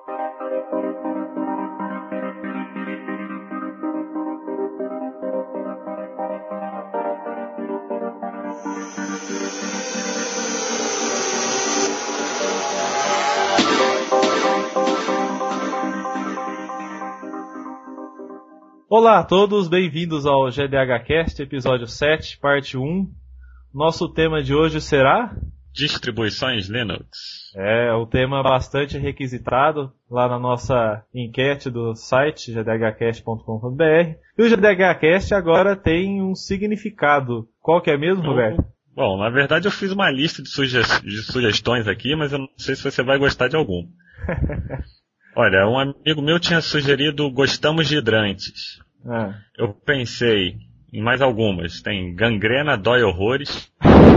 Olá a todos, bem-vindos ao GDHcast, episódio 7, parte 1. Nosso tema de hoje será... Distribuições Linux. É um tema bastante requisitado lá na nossa enquete do site gdhcast.com.br. E o GDHcast agora tem um significado. Qual que é mesmo, Roberto? Bom, na verdade eu fiz uma lista de sugestões aqui, mas eu não sei se você vai gostar de algum. Olha, um amigo meu tinha sugerido Gostamos de Hidrantes. Eu pensei em mais algumas. Tem Gangrena Dói Horrores,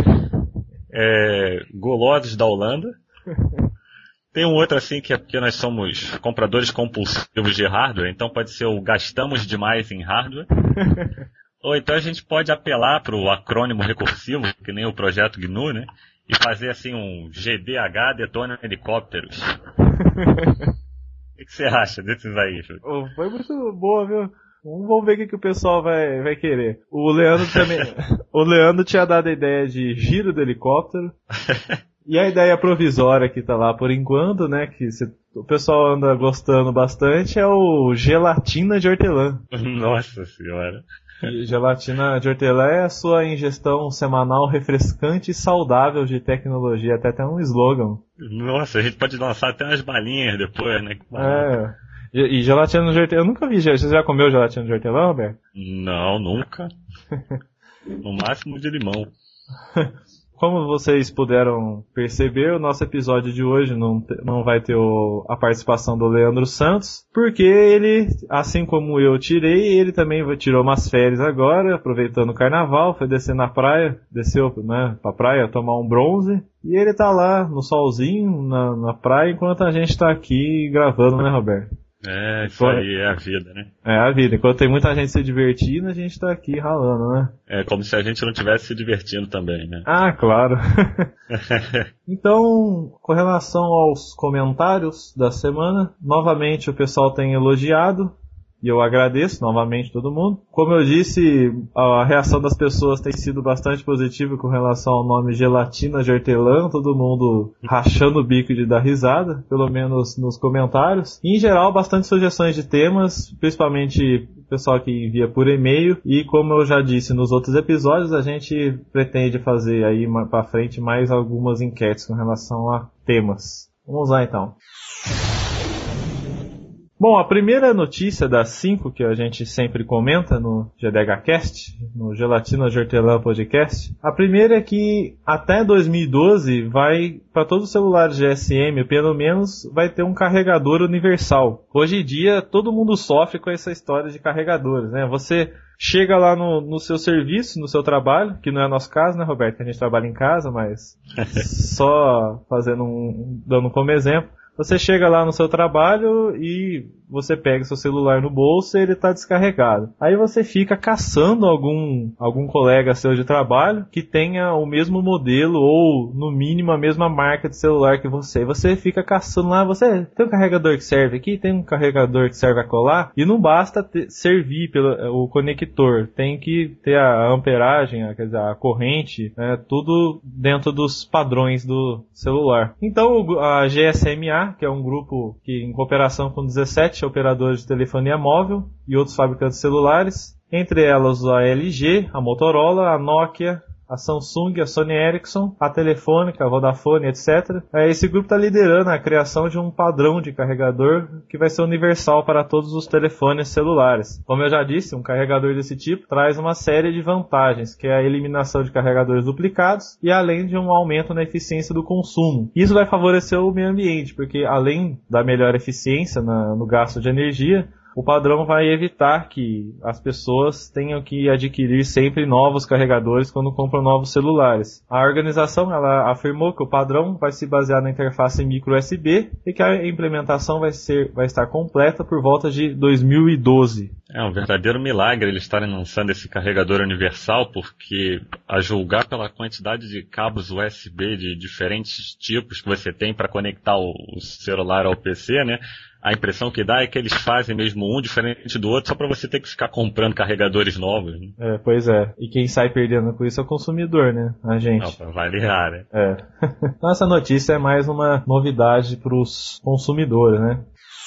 Gulosos da Holanda. Tem um outro assim que é porque nós somos compradores compulsivos de hardware, então pode ser o Gastamos Demais em Hardware. Ou então a gente pode apelar para o acrônimo recursivo, que nem o projeto GNU, né? E fazer assim um GDH Detona Helicópteros. O que você acha desses aí, Júlio? Foi muito boa, viu? Vamos ver o que o pessoal vai querer. O Leandro tinha dado a ideia de Giro do Helicóptero. E a ideia provisória que tá lá por enquanto, né? Que o pessoal anda gostando bastante, é o Gelatina de Hortelã. Nossa senhora. E gelatina de hortelã é a sua ingestão semanal refrescante e saudável de tecnologia. Até tem um slogan. Nossa, a gente pode lançar até umas balinhas depois, né? E gelatina de hortelã, eu nunca vi. Você já comeu gelatina de hortelã, Roberto? Não, nunca. No máximo de limão. Como vocês puderam perceber, o nosso episódio de hoje não vai ter a participação do Leandro Santos, porque ele, assim como eu tirei, ele também tirou umas férias agora, aproveitando o carnaval, foi descer na praia, desceu, né, pra praia tomar um bronze, e ele tá lá no solzinho, na praia, enquanto a gente tá aqui gravando, né, Roberto? Isso aí é a vida, né? É a vida. Enquanto tem muita gente se divertindo, a gente tá aqui ralando, né? É como se a gente não estivesse se divertindo também, né? Ah, claro. Então, com relação aos comentários da semana, novamente o pessoal tem elogiado. E eu agradeço novamente todo mundo. Como eu disse, a reação das pessoas tem sido bastante positiva com relação ao nome Gelatina de Hortelã. Todo mundo rachando o bico de dar risada, pelo menos nos comentários. E, em geral, bastante sugestões de temas, principalmente o pessoal que envia por e-mail. E como eu já disse nos outros episódios, a gente pretende fazer aí pra frente mais algumas enquetes com relação a temas. Vamos lá então. Bom, a primeira notícia das 5 que a gente sempre comenta no GDHcast, no Gelatina de Hortelã Podcast, a primeira é que até 2012 vai, para todos os celulares GSM, pelo menos, vai ter um carregador universal. Hoje em dia, todo mundo sofre com essa história de carregadores, né? Você chega lá no seu serviço, no seu trabalho, que não é nosso caso, né, Roberto? Que a gente trabalha em casa, mas só dando como exemplo. Você chega lá no seu trabalho e você pega seu celular no bolso e ele está descarregado. Aí você fica caçando algum colega seu de trabalho que tenha o mesmo modelo ou, no mínimo, a mesma marca de celular que você. Você fica caçando lá, você tem um carregador que serve aqui, tem um carregador que serve a colar. E não basta servir o conector, tem que ter a amperagem, quer dizer, a corrente, tudo dentro dos padrões do celular. Então a GSMA, que é um grupo que, em cooperação com 17 operadores de telefonia móvel e outros fabricantes de celulares, entre elas a LG, a Motorola, a Nokia, a Samsung, a Sony Ericsson, a Telefônica, a Vodafone, etc. Esse grupo está liderando a criação de um padrão de carregador que vai ser universal para todos os telefones celulares. Como eu já disse, um carregador desse tipo traz uma série de vantagens, que é a eliminação de carregadores duplicados e além de um aumento na eficiência do consumo. Isso vai favorecer o meio ambiente, porque além da melhor eficiência no gasto de energia, o padrão vai evitar que as pessoas tenham que adquirir sempre novos carregadores quando compram novos celulares. A organização ela afirmou que o padrão vai se basear na interface micro USB e que a implementação vai estar completa por volta de 2012. É um verdadeiro milagre eles estarem lançando esse carregador universal, porque a julgar pela quantidade de cabos USB de diferentes tipos que você tem para conectar o celular ao PC, né? A impressão que dá é que eles fazem mesmo um diferente do outro só para você ter que ficar comprando carregadores novos. Né? Pois é. E quem sai perdendo com isso é o consumidor, né? A gente. Não, vai ligar, né? Então essa notícia é mais uma novidade para os consumidores, né?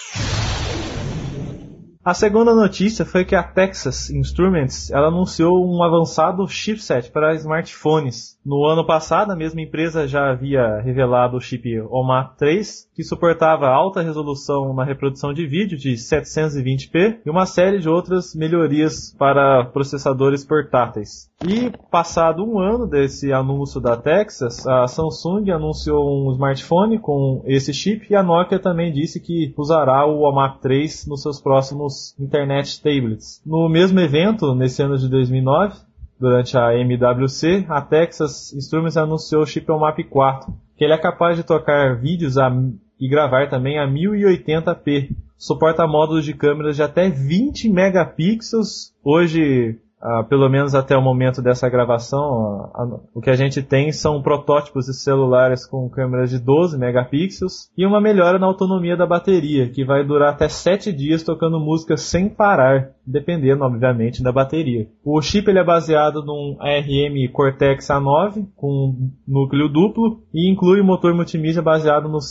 A segunda notícia foi que a Texas Instruments ela anunciou um avançado chipset para smartphones. No ano passado, a mesma empresa já havia revelado o chip OMA 3, que suportava alta resolução na reprodução de vídeo de 720p e uma série de outras melhorias para processadores portáteis. E, passado um ano desse anúncio da Texas, a Samsung anunciou um smartphone com esse chip e a Nokia também disse que usará o OMA 3 nos seus próximos Internet Tablets. No mesmo evento, nesse ano de 2009, durante a MWC, a Texas Instruments anunciou o chip OMAP 4, que ele é capaz de tocar vídeos e gravar também a 1080p. Suporta módulos de câmeras de até 20 megapixels. Hoje, pelo menos até o momento dessa gravação, o que a gente tem são protótipos de celulares com câmeras de 12 megapixels e uma melhora na autonomia da bateria, que vai durar até 7 dias tocando música sem parar, dependendo, obviamente, da bateria. O chip ele é baseado num ARM Cortex A9 com núcleo duplo e inclui um motor multimídia baseado no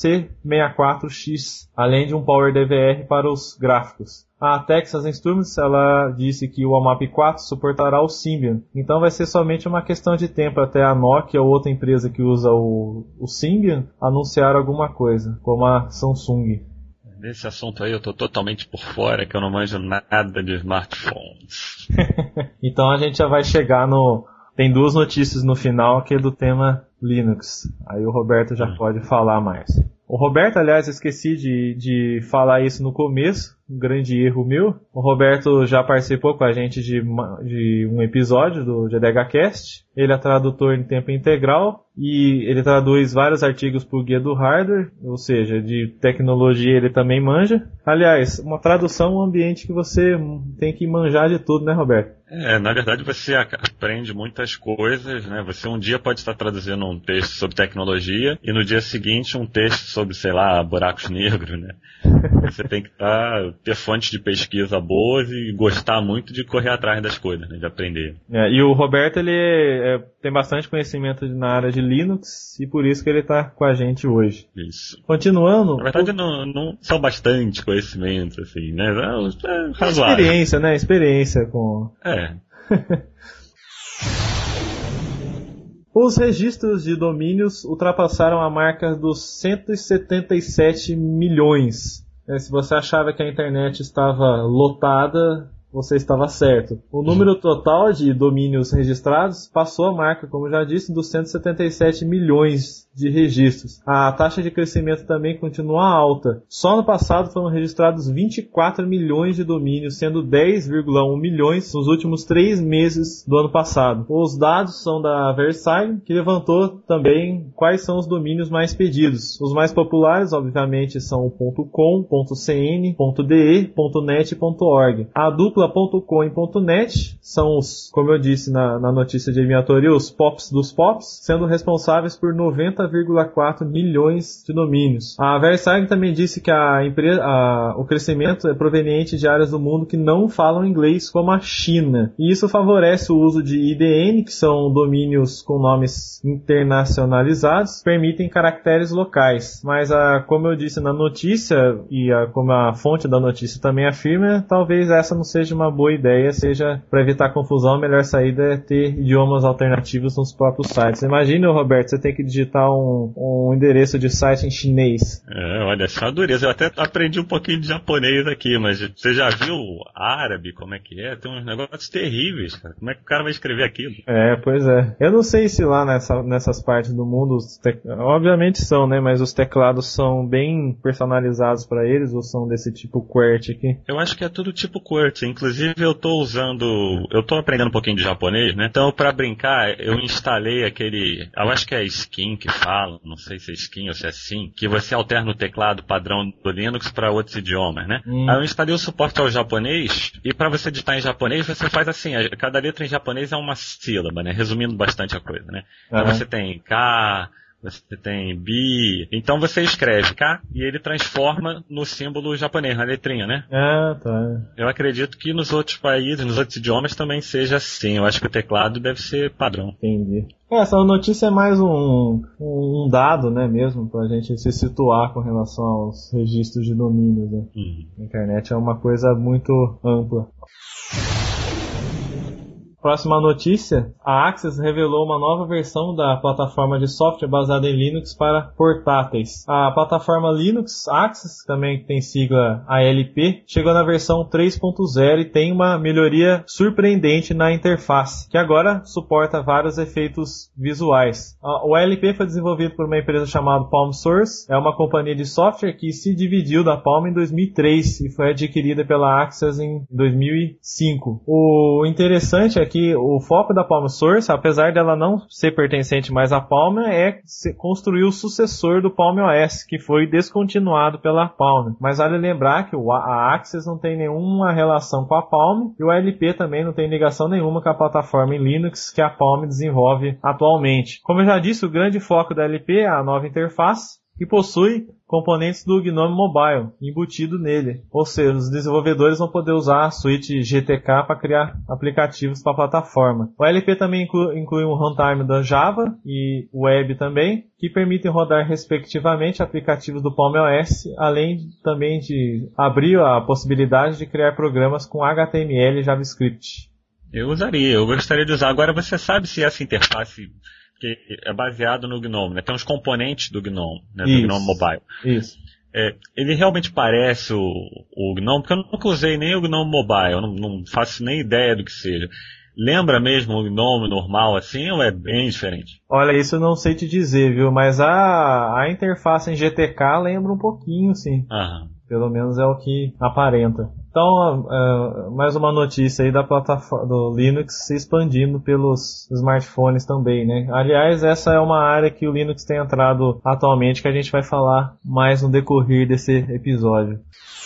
C64X, além de um Power DVR para os gráficos. A Texas Instruments ela disse que o OMAP 4 suportará o Symbian, então vai ser somente uma questão de tempo até a Nokia ou outra empresa que usa o Symbian anunciar alguma coisa, como a Samsung. Nesse assunto aí eu tô totalmente por fora, que eu não manjo nada de smartphones. Então a gente já vai chegar no... Tem duas notícias no final que é do tema Linux. Aí o Roberto já pode falar mais. O Roberto, aliás, eu esqueci de falar isso no começo, um grande erro meu. O Roberto já participou com a gente de um episódio do GDHcast. Ele é tradutor em tempo integral e ele traduz vários artigos para o Guia do Hardware, ou seja, de tecnologia ele também manja. Aliás, uma tradução é um ambiente que você tem que manjar de tudo, né, Roberto? Na verdade você aprende muitas coisas, né? Você um dia pode estar traduzindo um texto sobre tecnologia e no dia seguinte um texto sobre, sei lá, buracos negros, né? Você tem que ter fontes de pesquisa boas e gostar muito de correr atrás das coisas, né? De aprender. E o Roberto, ele tem bastante conhecimento na área de Linux e por isso que ele está com a gente hoje. Isso. Continuando... Na verdade não são bastante conhecimentos, assim, né? É razoável. Experiência, né? Experiência com... Os registros de domínios ultrapassaram a marca dos 177 milhões. Se você achava que a internet estava lotada, você estava certo. O número total de domínios registrados passou a marca, como já disse, dos 177 milhões de registros. A taxa de crescimento também continua alta. Só no passado foram registrados 24 milhões de domínios, sendo 10,1 milhões nos últimos 3 meses do ano passado. Os dados são da VeriSign, que levantou também quais são os domínios mais pedidos. Os mais populares, obviamente, são o .com, .cn, .de, .net e .org. A dupla .com e .net são os, como eu disse na notícia de eliminatória, os POPs dos POPs, sendo responsáveis por 90,4 milhões de domínios. A VeriSign também disse que o crescimento é proveniente de áreas do mundo que não falam inglês, como a China. E isso favorece o uso de IDN, que são domínios com nomes internacionalizados, permitem caracteres locais. Mas, como eu disse na notícia, e como a fonte da notícia também afirma, talvez essa não seja uma boa ideia, seja para evitar confusão, a melhor saída é ter idiomas alternativos nos próprios sites. Imagina, Roberto, você tem que digitar um endereço de site em chinês. Olha só a dureza. Eu até aprendi um pouquinho de japonês aqui, mas você já viu árabe, como é que é? Tem uns negócios terríveis, cara. Como é que o cara vai escrever aquilo? Pois é. Eu não sei se lá nessas partes do mundo, obviamente são, né? Mas os teclados são bem personalizados para eles ou são desse tipo QWERTY aqui? Eu acho que é tudo tipo QWERTY. Inclusive eu tô aprendendo um pouquinho de japonês, né? Então para brincar, eu instalei eu acho que é Skin que falam, não sei se é skin ou se é sim, que você alterna o teclado padrão do Linux para outros idiomas, né? Aí eu instalei o suporte ao japonês, e para você digitar em japonês, você faz assim, cada letra em japonês é uma sílaba, né? Resumindo bastante a coisa, né? Então você tem K, você tem bi, então você escreve K e ele transforma no símbolo japonês, na letrinha, né? Tá. Eu acredito que nos outros países, nos outros idiomas também seja assim. Eu acho que o teclado deve ser padrão. Entendi. Essa notícia é mais um dado, né, mesmo, pra gente se situar com relação aos registros de domínios, né? A internet é uma coisa muito ampla. Próxima notícia, a Axios revelou uma nova versão da plataforma de software baseada em Linux para portáteis. A plataforma Linux Axios, também tem sigla ALP, chegou na versão 3.0 e tem uma melhoria surpreendente na interface, que agora suporta vários efeitos visuais. O ALP foi desenvolvido por uma empresa chamada Palm Source, é uma companhia de software que se dividiu da Palm em 2003 e foi adquirida pela Axios em 2005. O interessante é que o foco da Palm Source, apesar dela não ser pertencente mais à Palm, é construir o sucessor do Palm OS, que foi descontinuado pela Palm. Mas vale lembrar que a Axios não tem nenhuma relação com a Palm e o ALP também não tem ligação nenhuma com a plataforma em Linux que a Palm desenvolve atualmente. Como eu já disse, o grande foco da ALP é a nova interface, que possui componentes do GNOME Mobile embutido nele. Ou seja, os desenvolvedores vão poder usar a suíte GTK para criar aplicativos para a plataforma. O ALP também inclui um runtime da Java e Web também, que permitem rodar respectivamente aplicativos do Palm OS, além também de abrir a possibilidade de criar programas com HTML e JavaScript. Eu gostaria de usar. Agora, você sabe se essa interface, que é baseado no GNOME, né? Tem uns componentes do GNOME, né? Do GNOME Mobile. Isso. Ele realmente parece o GNOME, porque eu nunca usei nem o GNOME Mobile, eu não faço nem ideia do que seja. Lembra mesmo o GNOME normal assim, ou é bem diferente? Olha, isso eu não sei te dizer, viu? Mas a interface em GTK lembra um pouquinho, sim. Pelo menos é o que aparenta. Então, mais uma notícia aí da plataforma do Linux se expandindo pelos smartphones também, né? Aliás, essa é uma área que o Linux tem entrado atualmente, que a gente vai falar mais no decorrer desse episódio.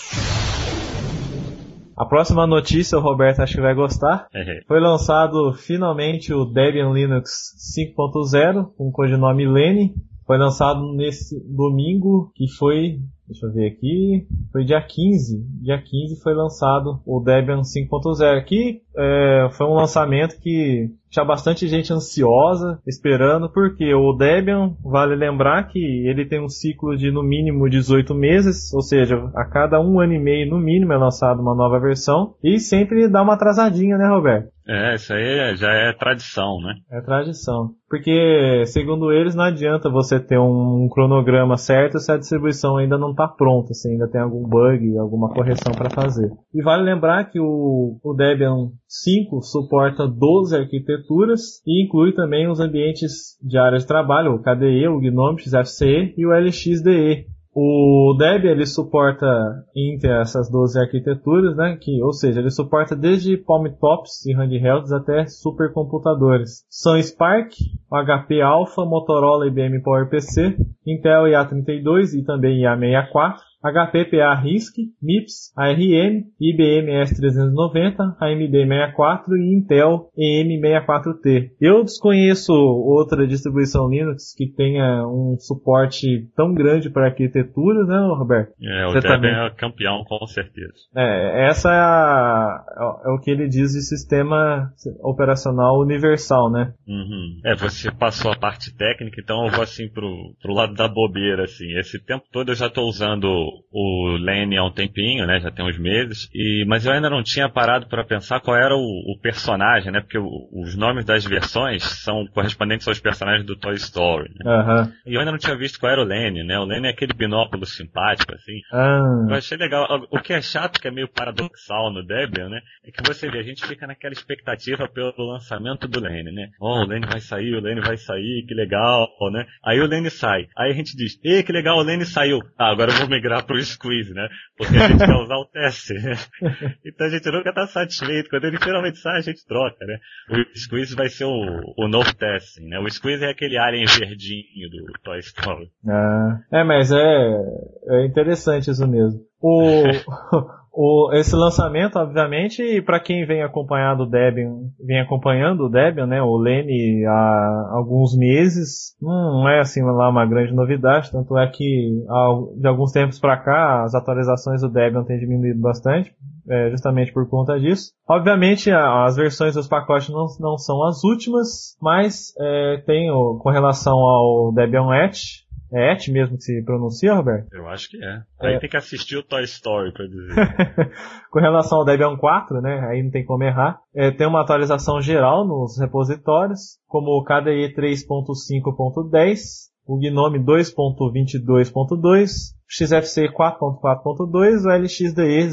A próxima notícia, o Roberto acho que vai gostar. Foi lançado finalmente o Debian Linux 5.0, com o codinome Leni. Foi lançado nesse domingo, que foi... Deixa eu ver aqui, foi dia 15. Dia 15 foi lançado o Debian 5.0, que foi um lançamento que tinha bastante gente ansiosa, esperando, porque o Debian, vale lembrar que ele tem um ciclo de no mínimo 18 meses, ou seja, a cada 1 ano e meio no mínimo é lançada uma nova versão, e sempre dá uma atrasadinha, né, Roberto? Isso aí já é tradição, né? É tradição. Porque, segundo eles, não adianta você ter um cronograma certo se a distribuição ainda não está pronta, se ainda tem algum bug, alguma correção para fazer. E vale lembrar que o Debian 5 suporta 12 arquiteturas e inclui também os ambientes de área de trabalho, o KDE, o GNOME XFCE e o LXDE. O Debian ele suporta entre essas 12 arquiteturas, né, ou seja, ele suporta desde palmtops e handhelds até supercomputadores. São Spark, HP Alpha, Motorola, IBM PowerPC, Intel IA32 e também IA64, HP PA RISC, MIPS, ARM, IBM S390, AMD 64 e Intel EM64T. Eu desconheço outra distribuição Linux que tenha um suporte tão grande para arquitetura, né, Roberto? O Debian é campeão, com certeza. Essa é o que ele diz de sistema operacional universal, né? Você passou a parte técnica, então eu vou assim pro lado da bobeira, assim. Esse tempo todo eu já estou usando o Leni há um tempinho, né? Já tem uns meses. Mas eu ainda não tinha parado para pensar qual era o personagem, né? Porque os nomes das versões são correspondentes aos personagens do Toy Story, né? E eu ainda não tinha visto qual era o Leni, né? O Leni é aquele binóculo simpático, assim. Eu achei legal. O que é chato, que é meio paradoxal no Debian, né? É que você vê, a gente fica naquela expectativa pelo lançamento do Leni, né? O Leni vai sair, que legal, né? Aí o Leni sai. Aí a gente diz, que legal, o Leni saiu. Agora eu vou migrar atualizar para o squeeze, né? Porque a gente quer usar o teste. Então a gente nunca está satisfeito. Quando ele finalmente sai, a gente troca, né? O squeeze vai ser o novo testing, né? O squeeze é aquele alien verdinho do Toy Story. Mas é interessante isso mesmo. Esse lançamento, obviamente, para quem vem acompanhando o Debian, né, o Lenny há alguns meses, não é assim lá uma grande novidade, tanto é que de alguns tempos para cá as atualizações do Debian têm diminuído bastante, justamente por conta disso. Obviamente as versões dos pacotes não são as últimas, mas com relação ao Debian Etch, é Etch mesmo que se pronuncia, Roberto? Eu acho que é. Aí tem que assistir o Toy Story pra dizer. Com relação ao Debian 4, né, aí não tem como errar. Tem uma atualização geral nos repositórios, como o KDE 3.5.10, o GNOME 2.22.2, XFCE 4.4.2, o LXDE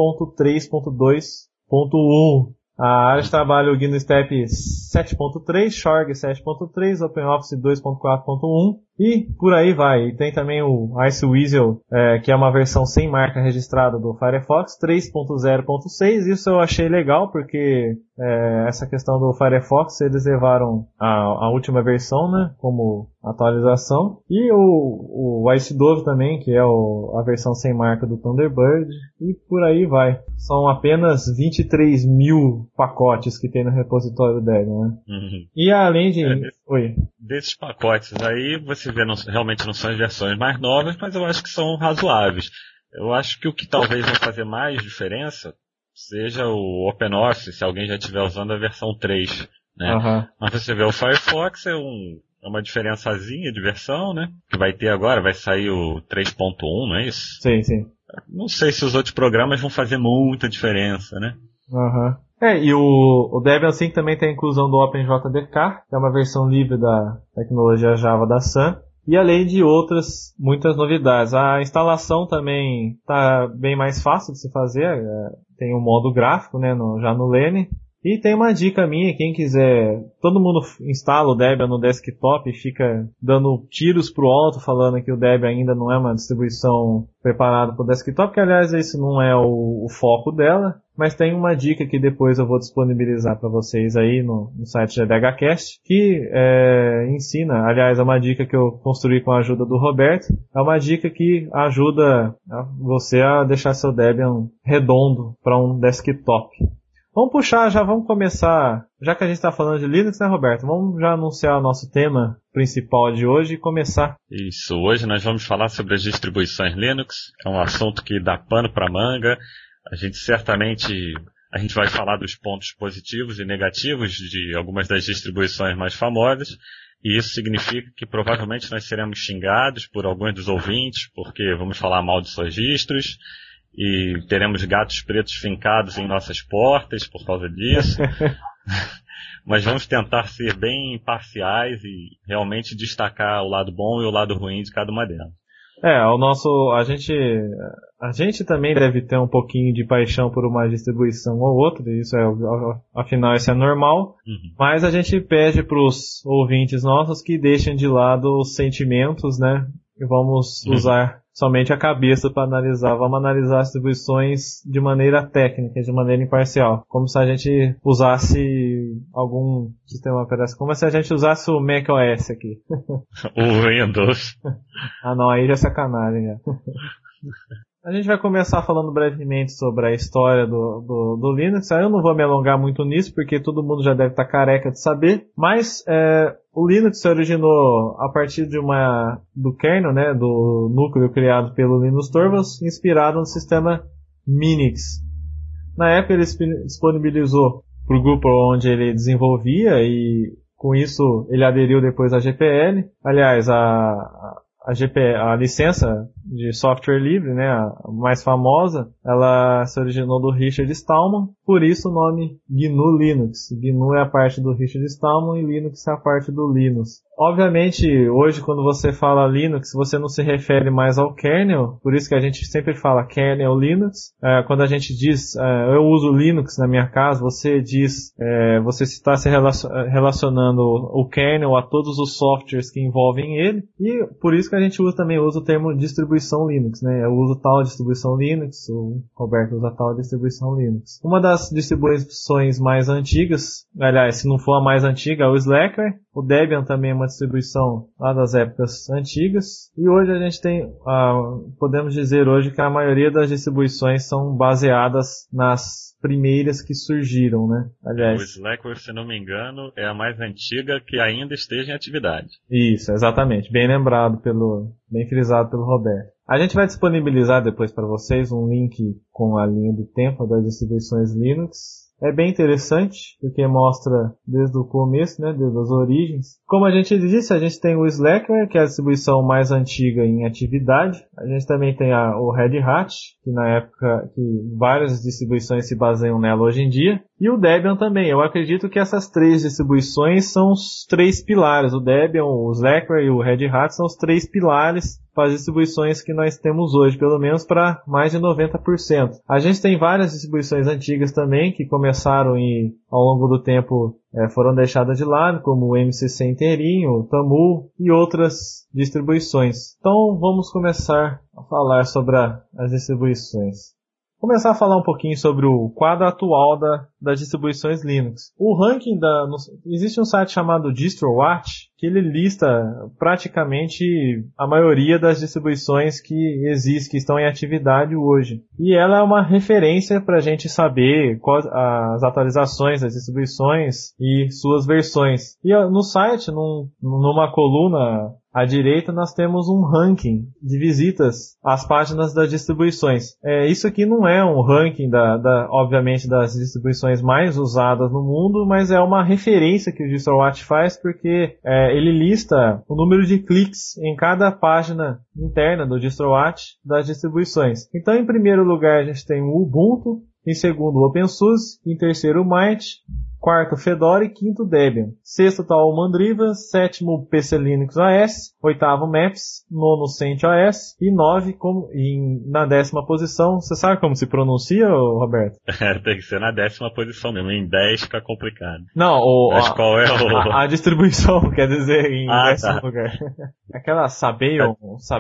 0.3.2.1. A área de trabalho, o GNU-STEP 7.3, Xorg 7.3, OpenOffice 2.4.1 e por aí vai. E tem também o Iceweasel, que é uma versão sem marca registrada do Firefox 3.0.6. Isso eu achei legal porque essa questão do Firefox eles levaram a última versão, né, como atualização. E o Icedove também, que é a versão sem marca do Thunderbird. E por aí vai. São apenas 23 mil pacotes que tem no repositório do Debian, né? Uhum. E além de... Desses pacotes aí, você vê, realmente não são as versões mais novas, mas eu acho que são razoáveis. Eu acho que o que talvez vai fazer mais diferença seja o OpenOffice, se alguém já estiver usando a versão 3, né? Uhum. Mas você vê o Firefox é uma diferençazinha de versão, né? Que vai ter agora, vai sair o 3.1, não é isso? Sim, sim. Não sei se os outros programas vão fazer muita diferença, né? Uhum. E o Debian 5 também tem a inclusão do OpenJDK, que é uma versão livre da tecnologia Java da Sun. E além de outras, muitas novidades. A instalação também está bem mais fácil de se fazer. Tem um modo gráfico, né, já no Lenny. E tem uma dica minha, quem quiser, todo mundo instala o Debian no desktop e fica dando tiros pro alto falando que o Debian ainda não é uma distribuição preparada para o desktop, que aliás esse não é o foco dela, mas tem uma dica que depois eu vou disponibilizar para vocês aí no site GDHcast, que ensina, aliás é uma dica que eu construí com a ajuda do Roberto, é uma dica que ajuda você a deixar seu Debian redondo para um desktop. Vamos começar, já que a gente está falando de Linux, né, Roberto? Vamos já anunciar o nosso tema principal de hoje e começar. Isso, hoje nós vamos falar sobre as distribuições Linux, é um assunto que dá pano para manga. A gente vai falar dos pontos positivos e negativos de algumas das distribuições mais famosas, e isso significa que provavelmente nós seremos xingados por alguns dos ouvintes, porque vamos falar mal de suas distros, e teremos gatos pretos fincados em nossas portas por causa disso. Mas vamos tentar ser bem imparciais e realmente destacar o lado bom e o lado ruim de cada uma delas. A gente também deve ter um pouquinho de paixão por uma distribuição ou outra, afinal isso é normal, mas a gente pede para os ouvintes nossos que deixem de lado os sentimentos, né, e vamos usar somente a cabeça para analisar. Vamos analisar as distribuições de maneira técnica, de maneira imparcial. Como se a gente usasse algum sistema operacional. Como se a gente usasse o macOS aqui. O Windows. Não, aí já é sacanagem, já. A gente vai começar falando brevemente sobre a história do Linux. Eu não vou me alongar muito nisso, porque todo mundo já deve estar careca de saber. Mas o Linux se originou a partir do kernel, né, do núcleo criado pelo Linus Torvalds, inspirado no sistema Minix. Na época ele disponibilizou para o grupo onde ele desenvolvia e com isso ele aderiu depois à GPL. Aliás, a licença de software livre, né, a mais famosa, ela se originou do Richard Stallman por isso o nome GNU Linux. GNU é a parte do Richard Stallman e Linux é a parte do Linus. Obviamente, hoje quando você fala Linux, você não se refere mais ao kernel, por isso que a gente sempre fala kernel Linux. Quando a gente diz, eu uso Linux na minha casa, você diz, você está se relacionando o kernel a todos os softwares que envolvem ele, e por isso que a gente também usa o termo distribuição Linux, né? Eu uso tal distribuição Linux, o Roberto usa tal distribuição Linux. Uma das distribuições mais antigas, aliás, se não for a mais antiga, é o Slackware. O Debian também é uma distribuição lá das épocas antigas. E hoje a gente tem, podemos dizer hoje que a maioria das distribuições são baseadas nas primeiras que surgiram, né? Aliás, o Slackware, se não me engano, é a mais antiga que ainda esteja em atividade. Isso, exatamente. Bem lembrado bem frisado pelo Roberto. A gente vai disponibilizar depois para vocês um link com a linha do tempo das distribuições Linux. É bem interessante, porque mostra desde o começo, né, desde as origens. Como a gente disse, a gente tem o Slackware, que é a distribuição mais antiga em atividade. A gente também tem o Red Hat, que na época, que várias distribuições se baseiam nela hoje em dia. E o Debian também. Eu acredito que essas três distribuições são os três pilares. O Debian, o Slackware e o Red Hat são os três pilares para as distribuições que nós temos hoje, pelo menos para mais de 90%. A gente tem várias distribuições antigas também, que começaram e ao longo do tempo foram deixadas de lado, como o MCC inteirinho, o Tamu e outras distribuições. Então vamos começar a falar sobre as distribuições. Começar a falar um pouquinho sobre o quadro atual das distribuições Linux. O ranking existe um site chamado DistroWatch, que ele lista praticamente a maioria das distribuições que existem, que estão em atividade hoje. E ela é uma referência para a gente saber as atualizações das distribuições e suas versões. E no site, numa coluna à direita, nós temos um ranking de visitas às páginas das distribuições. Isso aqui não é um ranking, obviamente, das distribuições mais usadas no mundo, mas é uma referência que o DistroWatch faz, porque ele lista o número de cliques em cada página interna do DistroWatch das distribuições. Então, em primeiro lugar, a gente tem o Ubuntu, em segundo o OpenSUSE, em terceiro o Might, quarto Fedora e quinto Debian. Sexto está o Mandriva, sétimo PC Linux OS, oitavo Maps, nono CentOS e 9 na 10ª posição. Você sabe como se pronuncia, Roberto? Tem que ser na 10ª posição mesmo, em 10 fica complicado. Não, mas qual é a distribuição, quer dizer, em 10º lugar. Aquela Sabayon,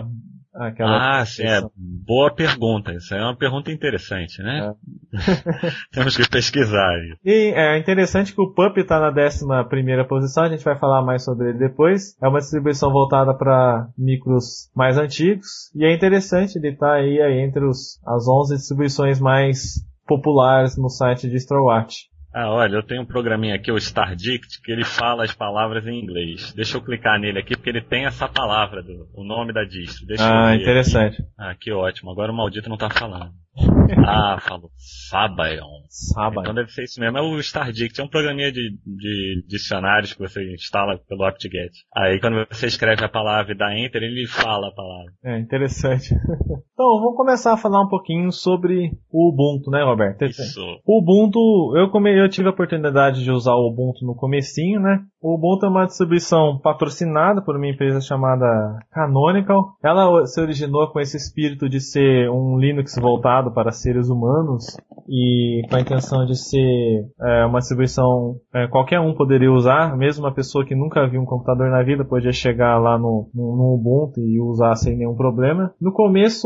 sim, boa pergunta. Isso é uma pergunta interessante, né? Temos que pesquisar. E é interessante que o PUP está na 11ª posição, a gente vai falar mais sobre ele depois. É uma distribuição voltada para micros mais antigos, e é interessante ele estar aí entre as 11 distribuições mais populares no site de DistroWatch. Olha, eu tenho um programinha aqui, o StarDict, que ele fala as palavras em inglês. Deixa eu clicar nele aqui, porque ele tem essa palavra, o nome da distro. Deixa eu ver interessante. Aqui. Que ótimo. Agora o maldito não tá falando. Falou. Sabayon. Então deve ser isso mesmo. É o StarDict, é um programinha de dicionários que você instala pelo apt-get. Aí quando você escreve a palavra e dá Enter, ele fala a palavra. Interessante. Então, vamos começar a falar um pouquinho sobre o Ubuntu, né, Roberto? Isso. O Ubuntu, eu tive a oportunidade de usar o Ubuntu no comecinho, né? O Ubuntu é uma distribuição patrocinada por uma empresa chamada Canonical. Ela se originou com esse espírito de ser um Linux voltado para seres humanos e com a intenção de ser uma distribuição qualquer um poderia usar, mesmo uma pessoa que nunca viu um computador na vida podia chegar lá no Ubuntu e usar sem nenhum problema. No começo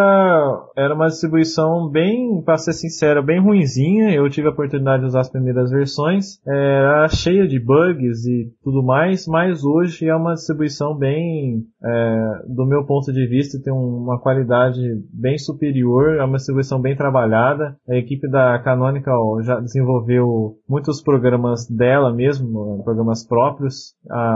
era uma distribuição bem, para ser sincero, bem ruinzinha. Eu tive a oportunidade de usar as primeiras versões, era cheia de bugs e tudo mais, mas hoje é uma distribuição bem, do meu ponto de vista, tem uma qualidade bem superior, é uma distribuição bem trabalhada. A equipe da Canonical já desenvolveu muitos programas dela mesmo, programas próprios.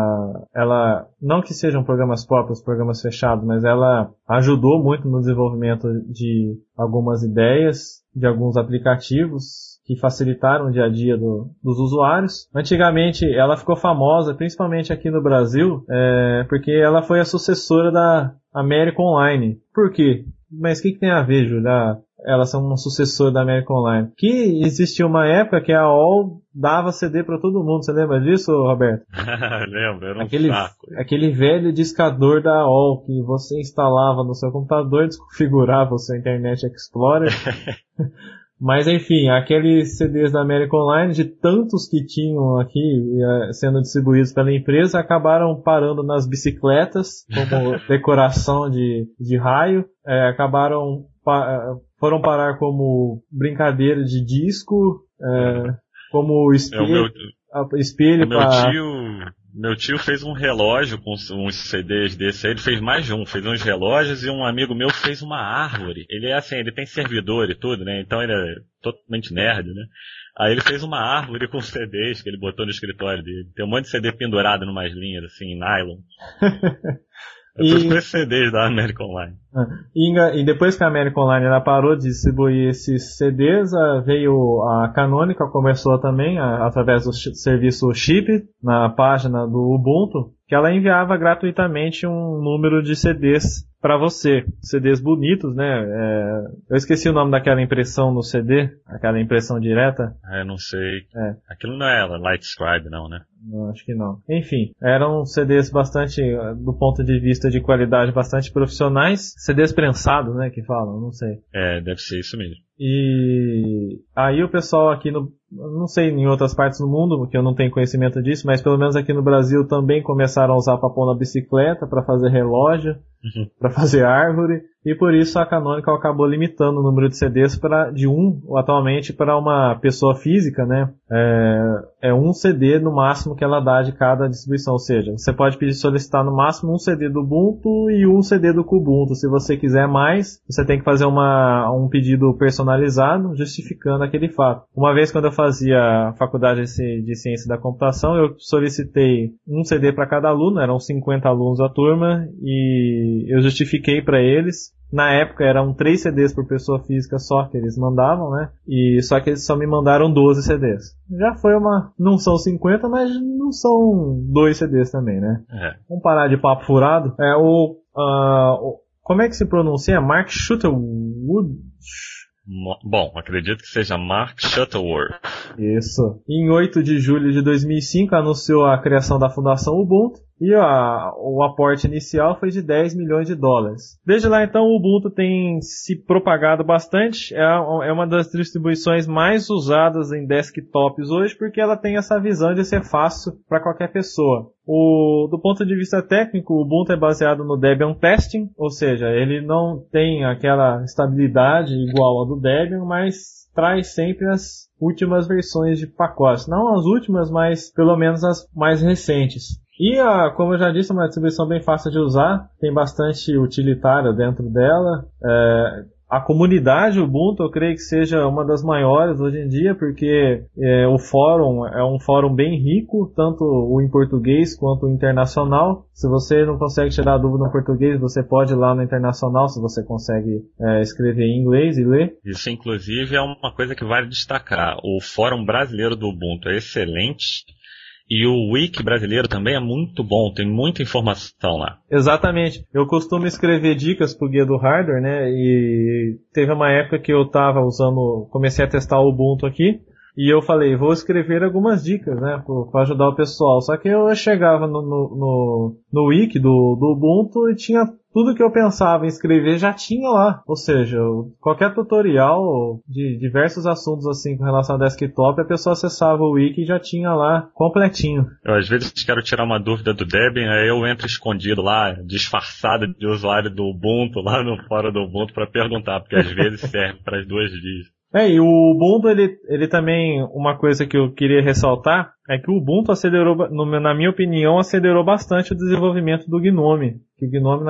Ela, não que sejam programas próprios, programas fechados, mas ela ajudou muito no desenvolvimento de algumas ideias, de alguns aplicativos que facilitaram o dia a dia dos usuários. Antigamente ela ficou famosa, principalmente aqui no Brasil, porque ela foi a sucessora da América Online. Por quê? Mas o que tem a ver, Júlio? elas são um sucessor da American Online. Que existia uma época que a AOL dava CD pra todo mundo. Você lembra disso, Roberto? Lembro, era um saco. Aquele velho discador da AOL que você instalava no seu computador, desconfigurava o seu Internet Explorer. Mas enfim, aqueles CDs da American Online, de tantos que tinham aqui sendo distribuídos pela empresa, acabaram parando nas bicicletas como decoração de raio, foram parar como brincadeira de disco, como espelho para... Meu tio fez um relógio com uns CDs desse aí, ele fez mais de um, fez uns relógios, e um amigo meu fez uma árvore. Ele é assim, ele tem servidor e tudo, né? Então ele é totalmente nerd, né? Aí ele fez uma árvore com CDs que ele botou no escritório dele. Tem um monte de CD pendurado numas linhas, assim, em nylon. Tudo com esses CDs da American Online. E depois que a American Online ela parou de distribuir esses CDs, veio a Canonical, começou também através do serviço Chip, na página do Ubuntu, que ela enviava gratuitamente um número de CDs para você. CDs bonitos, né? Eu esqueci o nome daquela impressão no CD, aquela impressão direta. Eu não sei. Aquilo não é Lightscribe, não, né? Não, acho que não. Enfim, eram CDs bastante, do ponto de vista de qualidade, bastante profissionais. CDs prensados, né, que falam, não sei. Deve ser isso mesmo. E aí o pessoal aqui não sei em outras partes do mundo, porque eu não tenho conhecimento disso, mas pelo menos aqui no Brasil também começaram a usar para pôr na bicicleta, para fazer relógio, para fazer árvore, e por isso a Canonical acabou limitando o número de CDs de um, atualmente, para uma pessoa física, né? É um CD no máximo que ela dá de cada distribuição, ou seja, você pode solicitar no máximo um CD do Ubuntu e um CD do Kubuntu. Se você quiser mais, você tem que fazer um pedido personalizado, justificando aquele fato. Uma vez, quando eu fazia a faculdade de ciência da computação, eu solicitei um CD para cada aluno, eram 50 alunos da turma, e eu justifiquei para eles. Na época eram 3 CDs por pessoa física só que eles mandavam, né? E só que eles só me mandaram 12 CDs. Já foi não são 50, mas não são 2 CDs também, né? Vamos parar de papo furado. Como é que se pronuncia? Mark Shuttleworth? Bom, acredito que seja Mark Shuttleworth. Isso. Em 8 de julho de 2005 anunciou a criação da Fundação Ubuntu e o aporte inicial foi de $10 milhões. Desde lá então o Ubuntu tem se propagado bastante, é uma das distribuições mais usadas em desktops hoje porque ela tem essa visão de ser fácil para qualquer pessoa. Do ponto de vista técnico, o Ubuntu é baseado no Debian Testing, ou seja, ele não tem aquela estabilidade igual a do Debian, mas traz sempre as últimas versões de pacotes. Não as últimas, mas pelo menos as mais recentes. E, como eu já disse, é uma distribuição bem fácil de usar, tem bastante utilitário dentro dela. A comunidade Ubuntu eu creio que seja uma das maiores hoje em dia, porque o fórum é um fórum bem rico, tanto o em português quanto o internacional. Se você não consegue tirar dúvida no português, você pode ir lá no internacional, se você consegue escrever em inglês e ler. Isso, inclusive, é uma coisa que vale destacar. O fórum brasileiro do Ubuntu é excelente. E o Wiki brasileiro também é muito bom, tem muita informação lá. Exatamente. Eu costumo escrever dicas pro Guia do Hardware, né? E teve uma época que eu tava comecei a testar o Ubuntu aqui, e eu falei, vou escrever algumas dicas, né? Pra ajudar o pessoal. Só que eu chegava no Wiki do Ubuntu e tinha tudo que eu pensava em escrever já tinha lá. Ou seja, qualquer tutorial de diversos assuntos assim com relação a desktop, a pessoa acessava o wiki e já tinha lá completinho. Eu às vezes quero tirar uma dúvida do Debian, aí eu entro escondido lá, disfarçado de usuário do Ubuntu, lá no fórum do Ubuntu para perguntar, porque às vezes serve para as duas vias. E o Ubuntu, ele também, uma coisa que eu queria ressaltar, é que o Ubuntu acelerou, na minha opinião, acelerou bastante o desenvolvimento do GNOME. Que o GNOME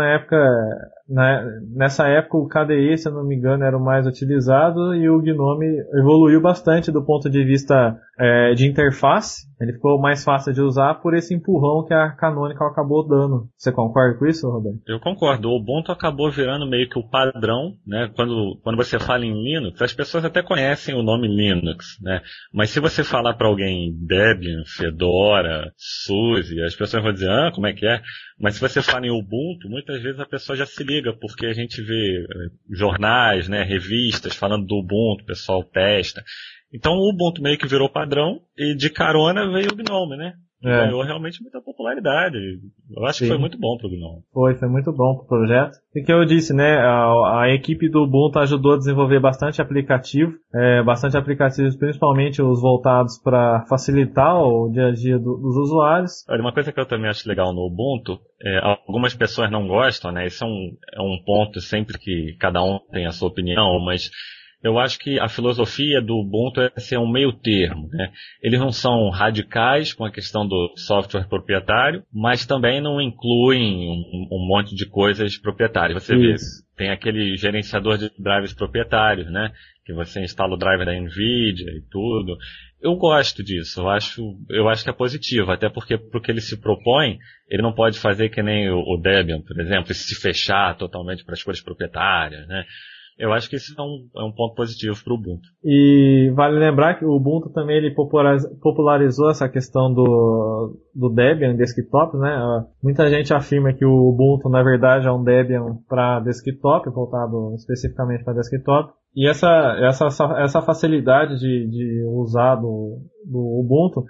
nessa época o KDE, se eu não me engano, era o mais utilizado, e o GNOME evoluiu bastante do ponto de vista de interface. Ele ficou mais fácil de usar por esse empurrão que a Canonical acabou dando. Você concorda com isso, Roberto? Eu concordo. O Ubuntu acabou virando meio que o padrão, né? Quando você fala em Linux, as pessoas até conhecem o nome Linux, né? Mas se você falar para alguém Debian Debian, Fedora, SUSE, as pessoas vão dizer, como é que é? Mas se você fala em Ubuntu, muitas vezes a pessoa já se liga, porque a gente vê jornais, né, revistas falando do Ubuntu, o pessoal testa. Então o Ubuntu meio que virou padrão e de carona veio o GNOME, né? Ganhou realmente muita popularidade. Eu acho que foi muito bom pro GNOME. Foi muito bom pro projeto. E que eu disse, né, a equipe do Ubuntu ajudou a desenvolver bastante aplicativos, principalmente os voltados para facilitar o dia a dia dos usuários. Olha, uma coisa que eu também acho legal no Ubuntu, algumas pessoas não gostam, né, isso é um ponto sempre que cada um tem a sua opinião, mas eu acho que a filosofia do Ubuntu é ser um meio termo, né? Eles não são radicais com a questão do software proprietário, mas também não incluem um monte de coisas proprietárias. Você vê, tem aquele gerenciador de drivers proprietários, né? Que você instala o driver da NVIDIA e tudo. Eu gosto disso, eu acho que é positivo, até porque pro que ele se propõe, ele não pode fazer que nem o Debian, por exemplo, se fechar totalmente para as coisas proprietárias, né? Eu acho que isso é um ponto positivo para o Ubuntu. E vale lembrar que o Ubuntu também ele popularizou essa questão do Debian desktop, né? Muita gente afirma que o Ubuntu, na verdade, é um Debian para desktop, voltado especificamente para desktop. E essa facilidade de usar do Ubuntu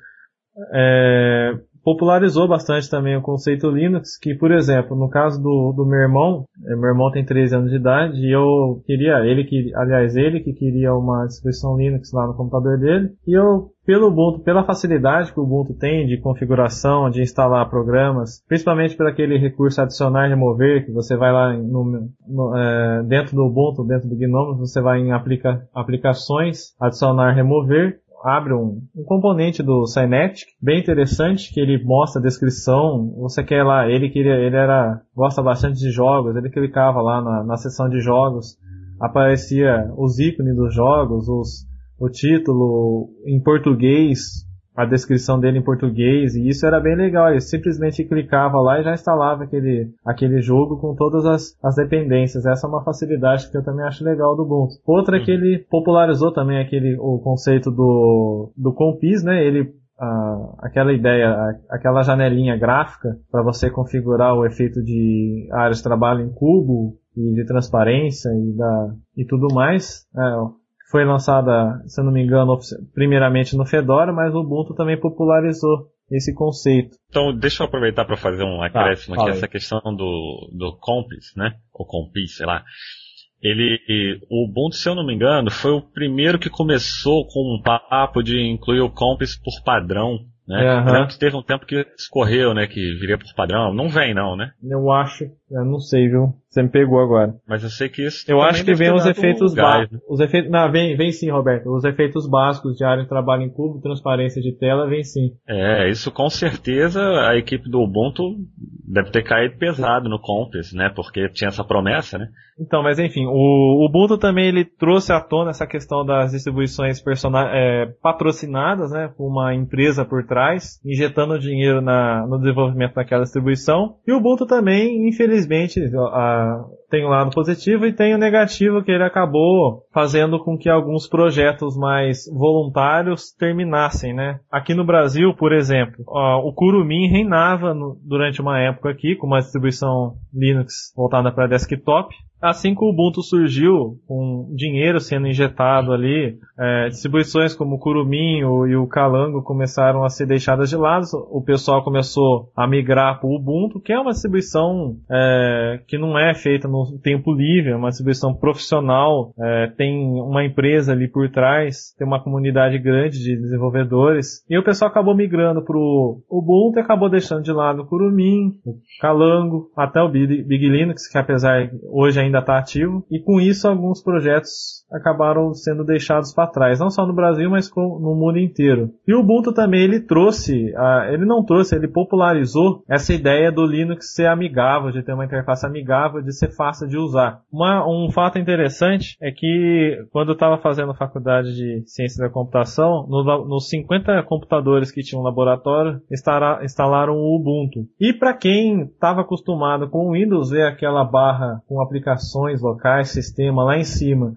popularizou bastante também o conceito Linux, que, por exemplo, no caso do meu irmão tem 13 anos de idade, e eu queria, ele que queria uma distribuição Linux lá no computador dele, e eu, pelo Ubuntu, pela facilidade que o Ubuntu tem de configuração, de instalar programas, principalmente por aquele recurso adicionar e remover, que você vai lá dentro do Ubuntu, dentro do GNOME, você vai em aplicações, adicionar e remover, abre um componente do Synatic, bem interessante, que ele mostra a descrição. Você quer lá, gosta bastante de jogos, ele clicava lá na seção de jogos, aparecia os ícones dos jogos, o título em português, a descrição dele em português, e isso era bem legal. Ele simplesmente clicava lá e já instalava aquele jogo com todas as dependências. Essa é uma facilidade que eu também acho legal do Ubuntu. Outra é que ele popularizou também o conceito do Compiz, né? Aquela ideia, aquela janelinha gráfica para você configurar o efeito de áreas de trabalho em cubo e de transparência e tudo mais. Foi lançada, se eu não me engano, primeiramente no Fedora, mas o Ubuntu também popularizou esse conceito. Então, deixa eu aproveitar para fazer um acréscimo aqui, essa questão do Compiz, né? Ou Compiz, sei lá. O Ubuntu, se eu não me engano, foi o primeiro que começou com um papo de incluir o Compiz por padrão, né? Eu lembro que teve um tempo que escorreu, né? Que viria por padrão. Não vem não, né? Eu não sei, viu? Você me pegou agora. Mas eu sei que isso... Eu acho que vem os efeitos básicos. Não, vem sim, Roberto. Os efeitos básicos de área de trabalho em cubo, transparência de tela, vem sim. Isso com certeza a equipe do Ubuntu deve ter caído pesado no Compiz, né? Porque tinha essa promessa, né? Então, mas enfim, o Ubuntu também ele trouxe à tona essa questão das distribuições patrocinadas, né? Com uma empresa por trás, injetando dinheiro no desenvolvimento daquela distribuição. E o Ubuntu também, infelizmente, tem o lado positivo e tem o negativo, que ele acabou fazendo com que alguns projetos mais voluntários terminassem, né? Aqui no Brasil, por exemplo, o Kurumin reinava durante uma época aqui, com uma distribuição Linux voltada para desktop. Assim que o Ubuntu surgiu, com dinheiro sendo injetado ali, distribuições como o Kurumin e o Calango começaram a ser deixadas de lado. O pessoal começou a migrar para o Ubuntu, que é uma distribuição que não é feita no tempo livre, é uma distribuição profissional, tem uma empresa ali por trás, tem uma comunidade grande de desenvolvedores, e o pessoal acabou migrando para o Ubuntu e acabou deixando de lado o Kurumin, o Calango, até o Big Linux, que apesar hoje ainda está ativo, e com isso alguns projetos acabaram sendo deixados para trás, não só no Brasil, mas no mundo inteiro. E o Ubuntu também, ele popularizou essa ideia do Linux ser amigável, de ter uma interface amigável, de ser fácil de usar. Um fato interessante é que quando eu estava fazendo faculdade de ciência da computação, nos 50 computadores que tinham no laboratório, instalaram o Ubuntu. E para quem estava acostumado com o Windows, ver aquela barra com aplicações locais, sistema lá em cima, e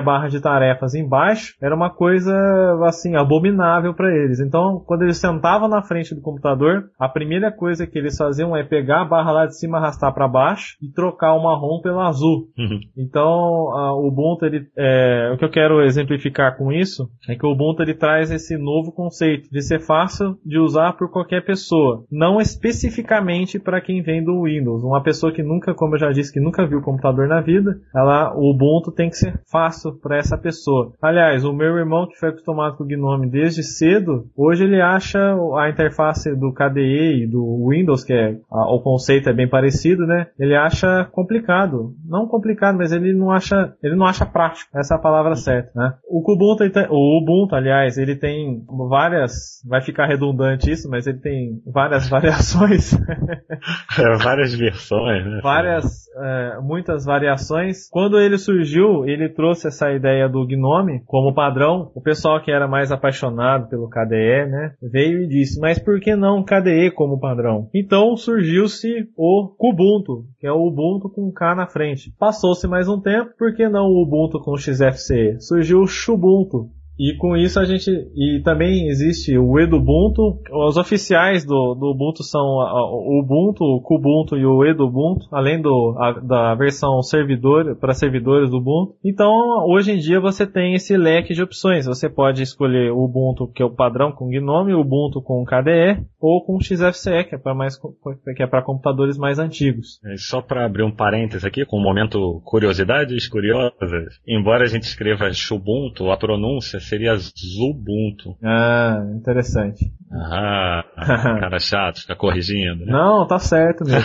barra de tarefas embaixo era uma coisa, assim, abominável para eles. Então, quando eles sentavam na frente do computador, a primeira coisa que eles faziam é pegar a barra lá de cima, arrastar para baixo e trocar o marrom pelo azul. Então, o Ubuntu, o que eu quero exemplificar com isso é que o Ubuntu ele traz esse novo conceito de ser fácil de usar por qualquer pessoa, não especificamente para quem vem do Windows. Uma pessoa que nunca, como eu já disse, que nunca viu computador na vida, o Ubuntu tem que ser fácil para essa pessoa. Aliás, o meu irmão que foi acostumado com o GNOME desde cedo, hoje ele acha a interface do KDE e do Windows, o conceito é bem parecido, né? Ele acha complicado. Não complicado, mas ele não acha prático. Essa é a palavra certa, né? O Ubuntu, aliás, ele tem várias, vai ficar redundante isso, mas ele tem várias variações. Várias versões, né? Muitas variações. Quando ele surgiu, ele trouxe essa ideia do GNOME como padrão. O pessoal que era mais apaixonado pelo KDE, né, veio e disse, mas por que não KDE como padrão? Então surgiu-se o Kubuntu, que é o Ubuntu com K na frente. Passou-se mais um tempo, por que não o Ubuntu com XFCE? Surgiu o Xubuntu. E com isso e também existe o Edubuntu. Os oficiais do Ubuntu são o Ubuntu, o Kubuntu e o Edubuntu, além da versão para servidores do Ubuntu. Então, hoje em dia você tem esse leque de opções. Você pode escolher o Ubuntu, que é o padrão com GNOME, o Ubuntu com KDE, ou com XFCE, que é para computadores mais antigos. Só para abrir um parênteses aqui, com um momento curiosidades curiosas. Embora a gente escreva Xubuntu, a pronúncia seria Zubuntu. Ah, interessante. Cara chato, fica corrigindo, né? Não, tá certo mesmo.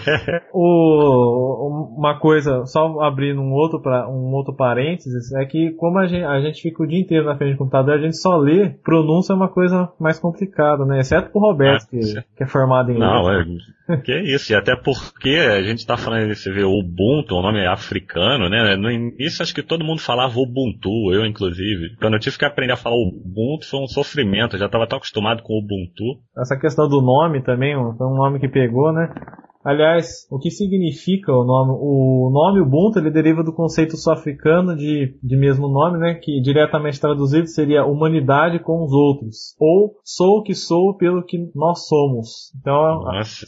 Uma coisa, só abrindo um outro parênteses, é que como a gente fica o dia inteiro na frente do computador, a gente só lê, pronúncia é uma coisa mais complicada, né? Exceto pro Roberto, que é formado em inglês. Que isso, e até porque a gente tá falando, você vê, Ubuntu, o nome é africano, né? No início acho que todo mundo falava Ubuntu, eu inclusive. Quando eu tive que aprender a falar Ubuntu foi um sofrimento, eu já estava tão acostumado com o Ubuntu. Essa questão do nome também, foi um nome que pegou, né? Aliás, o que significa o nome? O nome Ubuntu, ele deriva do conceito sul-africano de mesmo nome, né? Que diretamente traduzido seria humanidade com os outros. Ou sou o que sou pelo que nós somos. Então,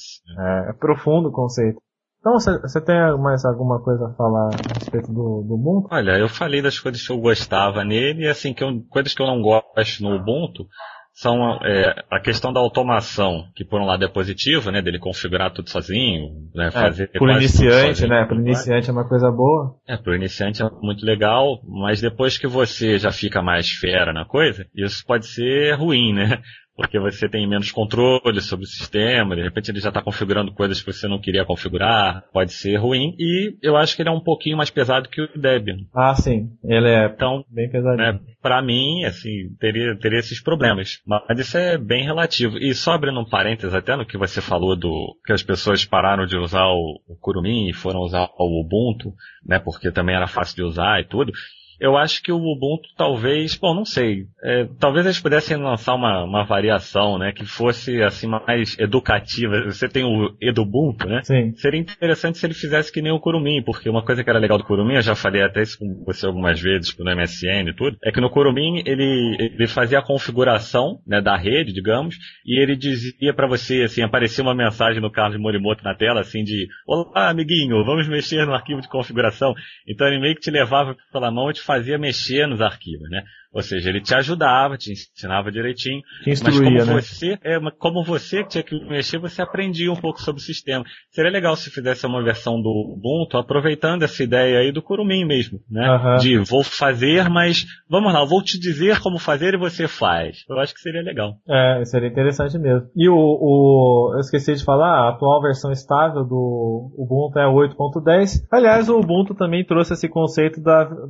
é profundo o conceito. Então, você tem mais alguma coisa a falar a respeito do Ubuntu? Olha, eu falei das coisas que eu gostava nele, e assim, coisas que eu não gosto no Ubuntu são a questão da automação, que por um lado é positivo, né, dele configurar tudo sozinho, né, fazer por iniciante, né, por iniciante é uma coisa boa. Por iniciante é muito legal, mas depois que você já fica mais fera na coisa, isso pode ser ruim, né? Porque você tem menos controle sobre o sistema, de repente ele já está configurando coisas que você não queria configurar, pode ser ruim, e eu acho que ele é um pouquinho mais pesado que o Debian. Ah, sim, ele é então, bem pesadinho. Né, pra mim, assim, teria esses problemas, mas isso é bem relativo. E só abrindo um parênteses até no que você falou que as pessoas pararam de usar o Kurumin e foram usar o Ubuntu, né, porque também era fácil de usar e tudo. Eu acho que o Ubuntu talvez, não sei, talvez eles pudessem lançar uma variação, né, que fosse assim mais educativa. Você tem o Edubuntu, né? Sim. Seria interessante se ele fizesse que nem o Kurumin, porque uma coisa que era legal do Kurumin, eu já falei até isso com você algumas vezes no MSN e tudo, é que no Kurumin ele fazia a configuração, né, da rede, digamos, e ele dizia pra você, assim, aparecia uma mensagem no Carlos Morimoto na tela, assim, de olá, amiguinho, vamos mexer no arquivo de configuração. Então ele meio que te levava pela mão e te fazia mexer nos arquivos, né? Ou seja, ele te ajudava, te ensinava direitinho, te instruía, mas como você tinha que mexer, você aprendia um pouco sobre o sistema. Seria legal se fizesse uma versão do Ubuntu, aproveitando essa ideia aí do Kurumin mesmo, né? De vou fazer, mas vamos lá, eu vou te dizer como fazer e você faz. Eu acho que seria legal. Seria interessante mesmo. E eu esqueci de falar, a atual versão estável do Ubuntu é 8.10. Aliás, o Ubuntu também trouxe esse conceito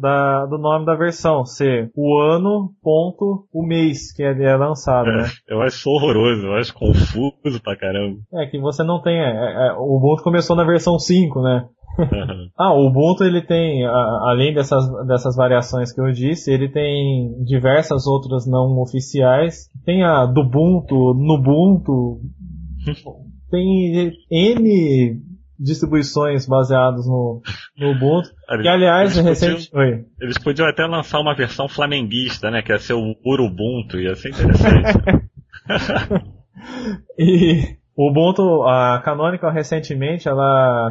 do nome da versão, ser o ano ponto o mês que é lançado, né? Eu acho horroroso, eu acho confuso pra caramba. Que você não tem... o Ubuntu começou na versão 5, né? O Ubuntu, ele tem, além dessas variações que eu disse, ele tem diversas outras não oficiais. Tem a Dubuntu, Nubuntu, tem N distribuições baseadas no Ubuntu. Que, aliás, eles podiam até lançar uma versão flamenguista, né? Que ia ser o Urubuntu, ia ser interessante. E o Ubuntu, a Canonical recentemente, ela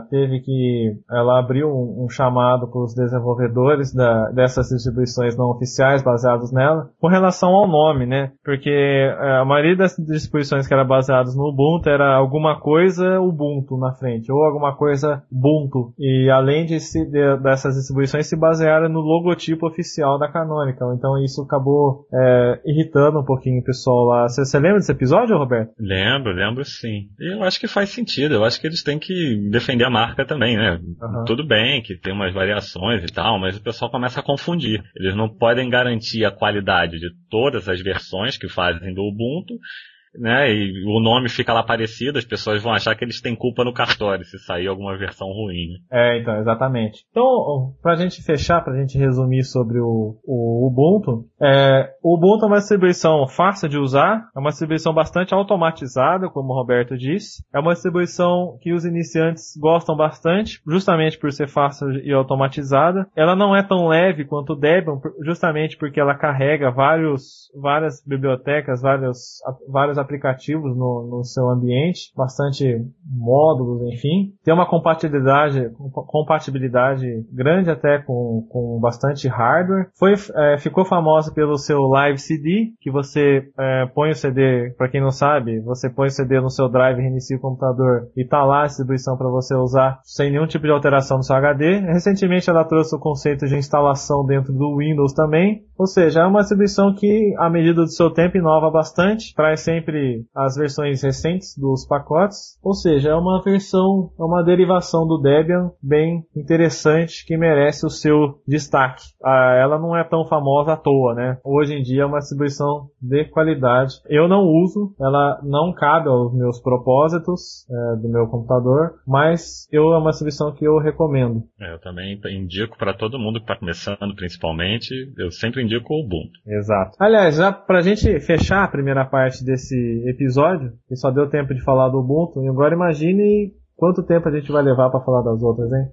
abriu um chamado para os desenvolvedores dessas distribuições não oficiais baseadas nela, com relação ao nome, né? Porque a maioria das distribuições que eram baseadas no Ubuntu era alguma coisa Ubuntu na frente, ou alguma coisa Ubuntu. E além dessas distribuições se basearam no logotipo oficial da Canonical. Então isso acabou irritando um pouquinho o pessoal lá. Você lembra desse episódio, Roberto? Lembro sim. Eu acho que faz sentido, eu acho que eles têm que defender a marca também, né? Uhum. Tudo bem que tem umas variações e tal, mas o pessoal começa a confundir. Eles não podem garantir a qualidade de todas as versões que fazem do Ubuntu, né? E o nome fica lá parecido, as pessoas vão achar que eles têm culpa no cartório se sair alguma versão ruim. Então, exatamente. Então, pra gente fechar, pra gente resumir sobre o Ubuntu, o Ubuntu é uma distribuição fácil de usar, é uma distribuição bastante automatizada, como o Roberto disse, é uma distribuição que os iniciantes gostam bastante, justamente por ser fácil e automatizada. Ela não é tão leve quanto o Debian, justamente porque ela carrega várias bibliotecas, vários aplicativos no seu ambiente, bastante módulos, enfim. Tem uma compatibilidade grande até com bastante hardware. Ficou famosa pelo seu Live CD, que você põe o CD, para quem não sabe, você põe o CD no seu drive, reinicia o computador e tá lá a distribuição para você usar sem nenhum tipo de alteração no seu HD. Recentemente ela trouxe o conceito de instalação dentro do Windows também, ou seja, é uma distribuição que, à medida do seu tempo, inova bastante, traz sempre as versões recentes dos pacotes, ou seja, é uma derivação do Debian bem interessante que merece o seu destaque. Ela não é tão famosa à toa, né? Hoje em dia é uma distribuição de qualidade. Eu não uso, ela não cabe aos meus propósitos do meu computador, mas é uma distribuição que eu recomendo. Eu também indico para todo mundo que está começando, principalmente, eu sempre indico o Ubuntu. Exato. Aliás, já pra gente fechar a primeira parte desse episódio, que só deu tempo de falar do Ubuntu, e agora imagine quanto tempo a gente vai levar para falar das outras, hein?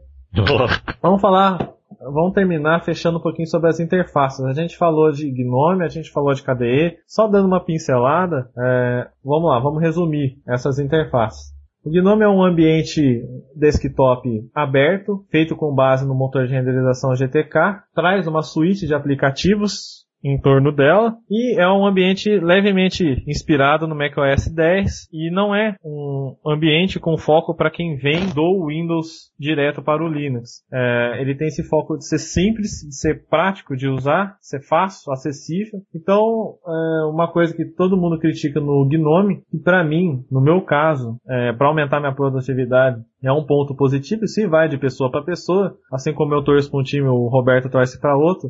Vamos terminar fechando um pouquinho sobre as interfaces. A gente falou de GNOME, a gente falou de KDE, só dando uma pincelada, vamos lá, vamos resumir essas interfaces. O GNOME é um ambiente desktop aberto, feito com base no motor de renderização GTK, traz uma suíte de aplicativos em torno dela, e é um ambiente levemente inspirado no macOS 10, e não é um ambiente com foco para quem vem do Windows direto para o Linux. Ele tem esse foco de ser simples, de ser prático de usar, ser fácil, acessível. Então, uma coisa que todo mundo critica no GNOME, e para mim, no meu caso, para aumentar minha produtividade, é um ponto positivo, sim, vai de pessoa para pessoa, assim como eu torço para um time, o Roberto torce para outro,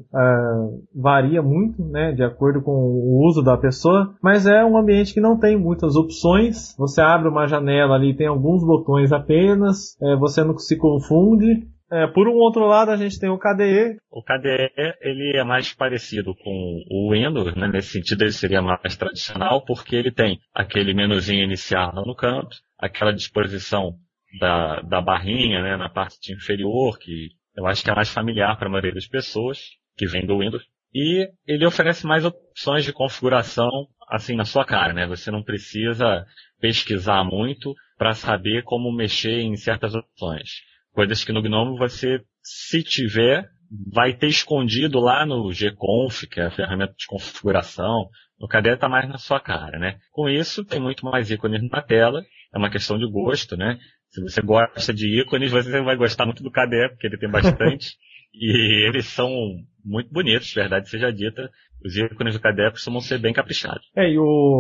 varia muito, né, de acordo com o uso da pessoa, mas é um ambiente que não tem muitas opções. Você abre uma janela ali, tem alguns botões apenas, você não se confunde. Por um outro lado, a gente tem o KDE. O KDE, ele é mais parecido com o Windows, né? Nesse sentido ele seria mais tradicional, porque ele tem aquele menuzinho inicial no canto, aquela disposição da barrinha, né, na parte inferior, que eu acho que é mais familiar para a maioria das pessoas que vem do Windows. E ele oferece mais opções de configuração assim na sua cara, né? Você não precisa pesquisar muito para saber como mexer em certas opções. Coisas que no GNOME você, se tiver, vai ter escondido lá no gconf, que é a ferramenta de configuração. No KDE está mais na sua cara, né? Com isso, tem muito mais ícones na tela. É uma questão de gosto, né? Se você gosta de ícones, você vai gostar muito do KDE, porque ele tem bastante. E eles são muito bonitos, verdade seja dita. Os ícones do KDE costumam ser bem caprichados. E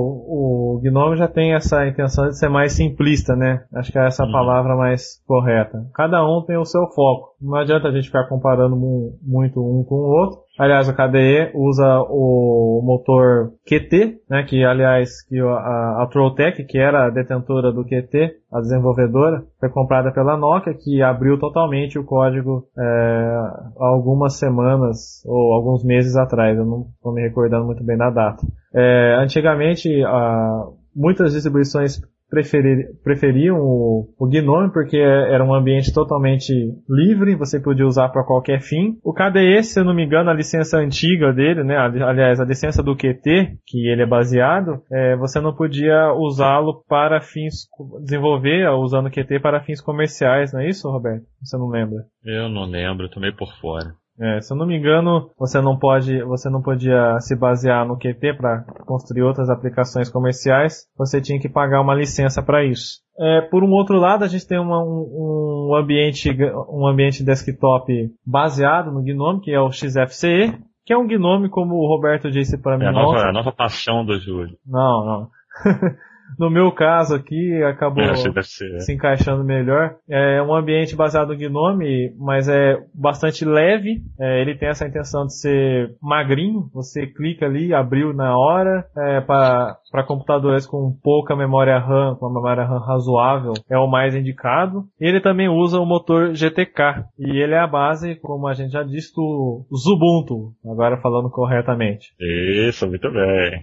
o GNOME já tem essa intenção de ser mais simplista, né? Acho que é essa a palavra mais correta. Cada um tem o seu foco. Não adianta a gente ficar comparando muito um com o outro. Aliás, o KDE usa o motor Qt, né, que aliás que a Trolltech, que era a detentora do Qt, a desenvolvedora, foi comprada pela Nokia, que abriu totalmente o código há algumas semanas ou alguns meses atrás. Eu não estou me recordando muito bem da data. Antigamente, muitas distribuições preferiam o GNOME porque era um ambiente totalmente livre, você podia usar para qualquer fim. O KDE, se eu não me engano, a licença antiga dele, né, aliás, a licença do Qt, que ele é baseado, você não podia usá-lo para fins, desenvolver usando o Qt para fins comerciais, não é isso, Roberto? Você não lembra? Eu não lembro, tô meio por fora. Se eu não me engano, você não podia se basear no Qt para construir outras aplicações comerciais, você tinha que pagar uma licença para isso. Por um outro lado, a gente tem um ambiente desktop baseado no GNOME, que é o XFCE, que é um GNOME, como o Roberto disse para mim. A nova paixão do Júlio. Não. No meu caso aqui, acabou se encaixando melhor. É um ambiente baseado no GNOME, mas é bastante leve. Ele tem essa intenção de ser magrinho. Você clica ali, abriu na hora. Para computadores com pouca memória RAM, com uma memória RAM razoável, é o mais indicado. Ele também usa o motor GTK. E ele é a base, como a gente já disse, do Ubuntu. Agora falando corretamente. Isso, muito bem.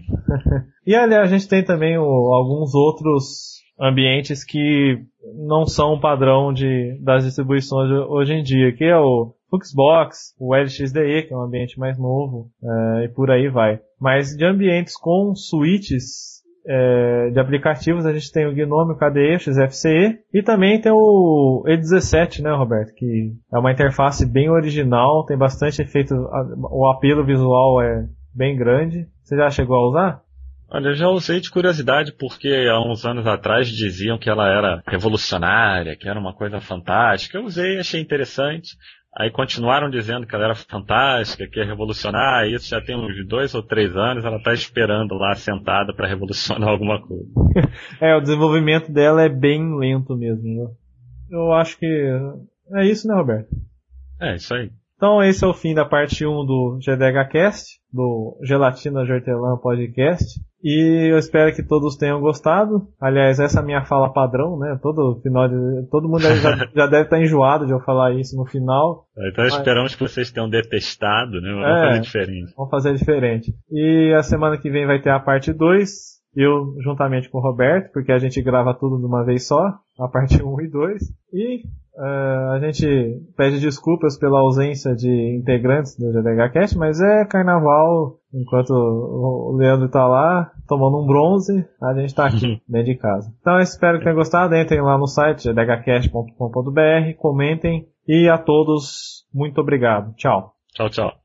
E aliás, a gente tem também alguns outros ambientes que não são o padrão das distribuições hoje em dia, que é o Fluxbox, o LXDE, que é um ambiente mais novo, e por aí vai. Mas de ambientes com switches de aplicativos, a gente tem o GNOME, o KDE, o XFCE, e também tem o E17, né, Roberto, que é uma interface bem original, tem bastante efeito, o apelo visual é bem grande. Você já chegou a usar? Olha, eu já usei de curiosidade porque há uns anos atrás diziam que ela era revolucionária, que era uma coisa fantástica. Eu usei, achei interessante. Aí continuaram dizendo que ela era fantástica, que ia revolucionar. Isso já tem uns 2 ou 3 anos, ela está esperando lá sentada para revolucionar alguma coisa. O desenvolvimento dela é bem lento mesmo, né? Eu acho que é isso, né, Roberto? É, isso aí. Então esse é o fim da parte 1 do GDHcast, do Gelatina Hortelã Podcast. E eu espero que todos tenham gostado. Aliás, essa é a minha fala padrão, né? Todo mundo já deve estar enjoado de eu falar isso no final. Então esperamos que vocês tenham detestado, né? Vamos fazer diferente. Vamos fazer diferente. E a semana que vem vai ter a parte 2. Eu juntamente com o Roberto, porque a gente grava tudo de uma vez só, a parte 1 e 2. E a gente pede desculpas pela ausência de integrantes do GDHcast, mas é carnaval, enquanto o Leandro tá lá tomando um bronze, a gente tá aqui dentro de casa. Então eu espero que tenham gostado. Entrem lá no site gdhcast.com.br, comentem, e a todos muito obrigado. Tchau. Tchau.